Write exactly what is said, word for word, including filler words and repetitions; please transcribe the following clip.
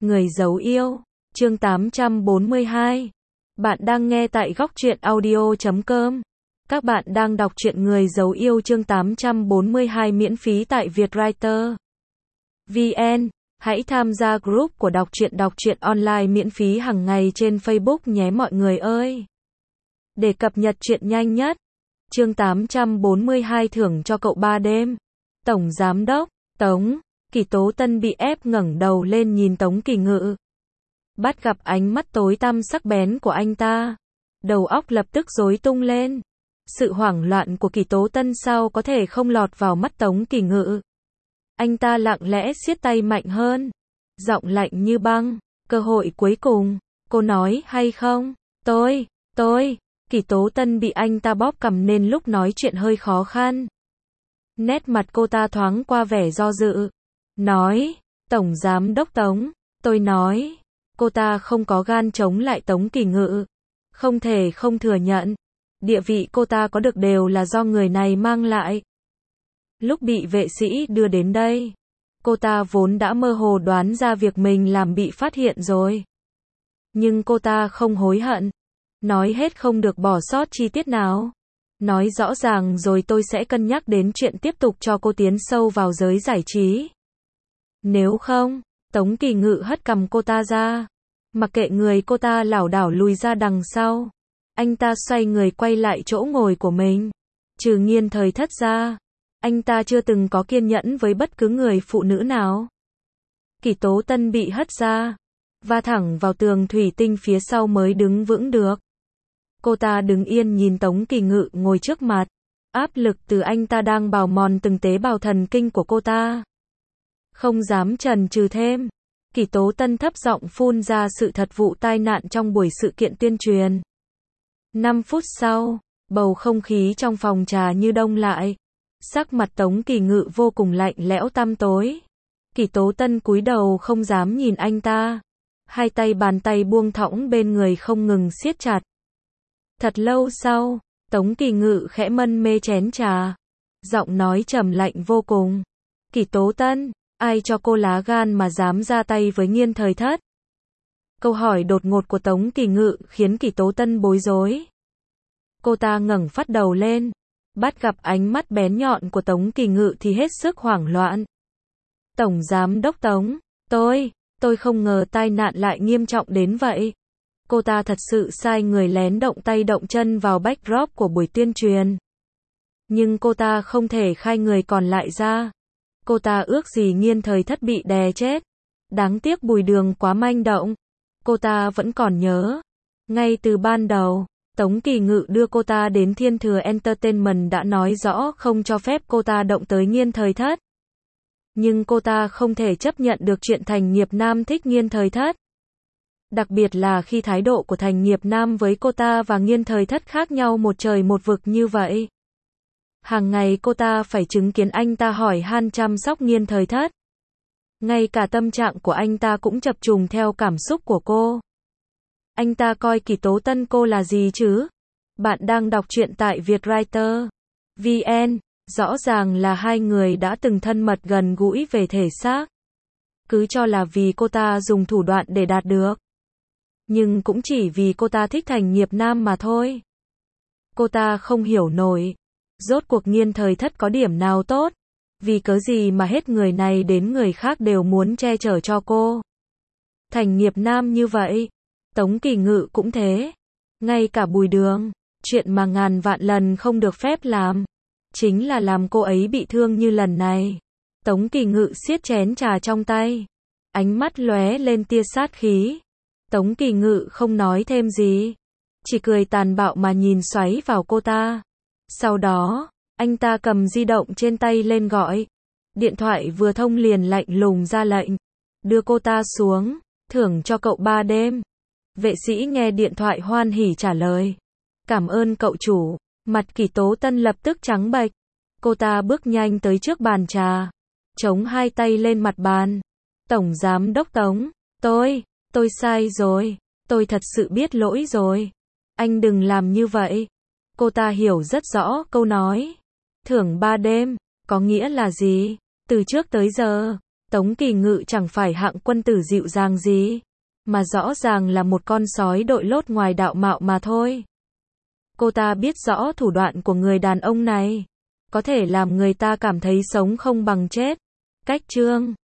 Người giấu yêu, chương tám trăm bốn mươi hai. Bạn đang nghe tại góc truyện audio chấm com. Các bạn đang đọc truyện Người giấu yêu chương tám trăm bốn mươi hai miễn phí tại Vietwriter vê en. Hãy tham gia group của đọc truyện đọc truyện online miễn phí hàng ngày trên Facebook nhé mọi người ơi. Để cập nhật truyện nhanh nhất. Chương tám trăm bốn mươi hai thưởng cho cậu ba đêm. Tổng Giám đốc, Tống Kỳ Tố Tân bị ép ngẩng đầu lên nhìn Tống Kỳ Ngự. Bắt gặp ánh mắt tối tăm sắc bén của anh ta. Đầu óc lập tức rối tung lên. Sự hoảng loạn của Kỳ Tố Tân sao có thể không lọt vào mắt Tống Kỳ Ngự. Anh ta lặng lẽ siết tay mạnh hơn. Giọng lạnh như băng. Cơ hội cuối cùng. Cô nói hay không? Tôi, tôi. Kỳ Tố Tân bị anh ta bóp cằm nên lúc nói chuyện hơi khó khăn. Nét mặt cô ta thoáng qua vẻ do dự. Nói, Tổng Giám đốc Tống, tôi nói. Cô ta không có gan chống lại Tống Kỳ Ngự. Không thể không thừa nhận. Địa vị cô ta có được đều là do người này mang lại. Lúc bị vệ sĩ đưa đến đây, cô ta vốn đã mơ hồ đoán ra việc mình làm bị phát hiện rồi. Nhưng cô ta không hối hận. Nói hết không được bỏ sót chi tiết nào. Nói rõ ràng rồi tôi sẽ cân nhắc đến chuyện tiếp tục cho cô tiến sâu vào giới giải trí. Nếu không, Tống Kỳ Ngự hất cằm cô ta ra. Mặc kệ người cô ta lảo đảo lùi ra đằng sau. Anh ta xoay người quay lại chỗ ngồi của mình. Trừ Nghiên Thời Thất ra, anh ta chưa từng có kiên nhẫn với bất cứ người phụ nữ nào. Kỳ Tố Tân bị hất ra, va thẳng vào tường thủy tinh phía sau mới đứng vững được. Cô ta đứng yên nhìn Tống Kỳ Ngự ngồi trước mặt. Áp lực từ anh ta đang bào mòn từng tế bào thần kinh của cô ta. Không dám chần chừ thêm. Kỳ Tố Tân thấp giọng phun ra sự thật vụ tai nạn trong buổi sự kiện tuyên truyền. Năm phút sau, bầu không khí trong phòng trà như đông lại. Sắc mặt Tống Kỳ Ngự vô cùng lạnh lẽo tăm tối. Kỳ Tố Tân cúi đầu không dám nhìn anh ta. Hai tay bàn tay buông thõng bên người không ngừng siết chặt. Thật lâu sau, Tống Kỳ Ngự khẽ mân mê chén trà. Giọng nói trầm lạnh vô cùng. Kỳ Tố Tân, ai cho cô lá gan mà dám ra tay với Nghiên Thời Thất? Câu hỏi đột ngột của Tống Kỳ Ngự khiến Kỳ Tố Tân bối rối. Cô ta ngẩng phát đầu lên. Bắt gặp ánh mắt bén nhọn của Tống Kỳ Ngự thì hết sức hoảng loạn. Tổng Giám đốc Tống, tôi, tôi không ngờ tai nạn lại nghiêm trọng đến vậy. Cô ta thật sự sai người lén động tay động chân vào backdrop của buổi tuyên truyền. Nhưng cô ta không thể khai người còn lại ra. Cô ta ước gì Nghiên Thời Thất bị đè chết. Đáng tiếc Bùi Đường quá manh động. Cô ta vẫn còn nhớ. Ngay từ ban đầu, Tống Kỳ Ngự đưa cô ta đến Thiên Thừa Entertainment đã nói rõ không cho phép cô ta động tới Nghiên Thời Thất. Nhưng cô ta không thể chấp nhận được chuyện Thành Nghiệp Nam thích Nghiên Thời Thất. Đặc biệt là khi thái độ của Thành Nghiệp Nam với cô ta và Nghiên Thời Thất khác nhau một trời một vực như vậy. Hàng ngày cô ta phải chứng kiến anh ta hỏi han chăm sóc Nghiên Thời Thất. Ngay cả tâm trạng của anh ta cũng chập trùng theo cảm xúc của cô. Anh ta coi Kỳ Tố Tân cô là gì chứ? Bạn đang đọc truyện tại Vietwriter vê en. Rõ ràng là hai người đã từng thân mật gần gũi về thể xác. Cứ cho là vì cô ta dùng thủ đoạn để đạt được. Nhưng cũng chỉ vì cô ta thích Thành Nghiệp Nam mà thôi. Cô ta không hiểu nổi. Rốt cuộc Nghiên Thời Thất có điểm nào tốt? Vì cớ gì mà hết người này đến người khác đều muốn che chở cho cô? Thành Nghiệp Nam như vậy. Tống Kỳ Ngự cũng thế. Ngay cả Bùi Đường. Chuyện mà ngàn vạn lần không được phép làm. Chính là làm cô ấy bị thương như lần này. Tống Kỳ Ngự siết chén trà trong tay. Ánh mắt lóe lên tia sát khí. Tống Kỳ Ngự không nói thêm gì. Chỉ cười tàn bạo mà nhìn xoáy vào cô ta. Sau đó, anh ta cầm di động trên tay lên gọi. Điện thoại vừa thông liền lạnh lùng ra lệnh. Đưa cô ta xuống, thưởng cho cậu ba đêm. Vệ sĩ nghe điện thoại hoan hỉ trả lời. Cảm ơn cậu chủ. Mặt Kỳ Tố Tân lập tức trắng bệch. Cô ta bước nhanh tới trước bàn trà. Chống hai tay lên mặt bàn. Tổng Giám đốc Tống, tôi, tôi sai rồi. Tôi thật sự biết lỗi rồi. Anh đừng làm như vậy. Cô ta hiểu rất rõ câu nói. Thưởng ba đêm, có nghĩa là gì? Từ trước tới giờ, Tống Kỳ Ngự chẳng phải hạng quân tử dịu dàng gì, mà rõ ràng là một con sói đội lốt ngoài đạo mạo mà thôi. Cô ta biết rõ thủ đoạn của người đàn ông này, có thể làm người ta cảm thấy sống không bằng chết. Cách chương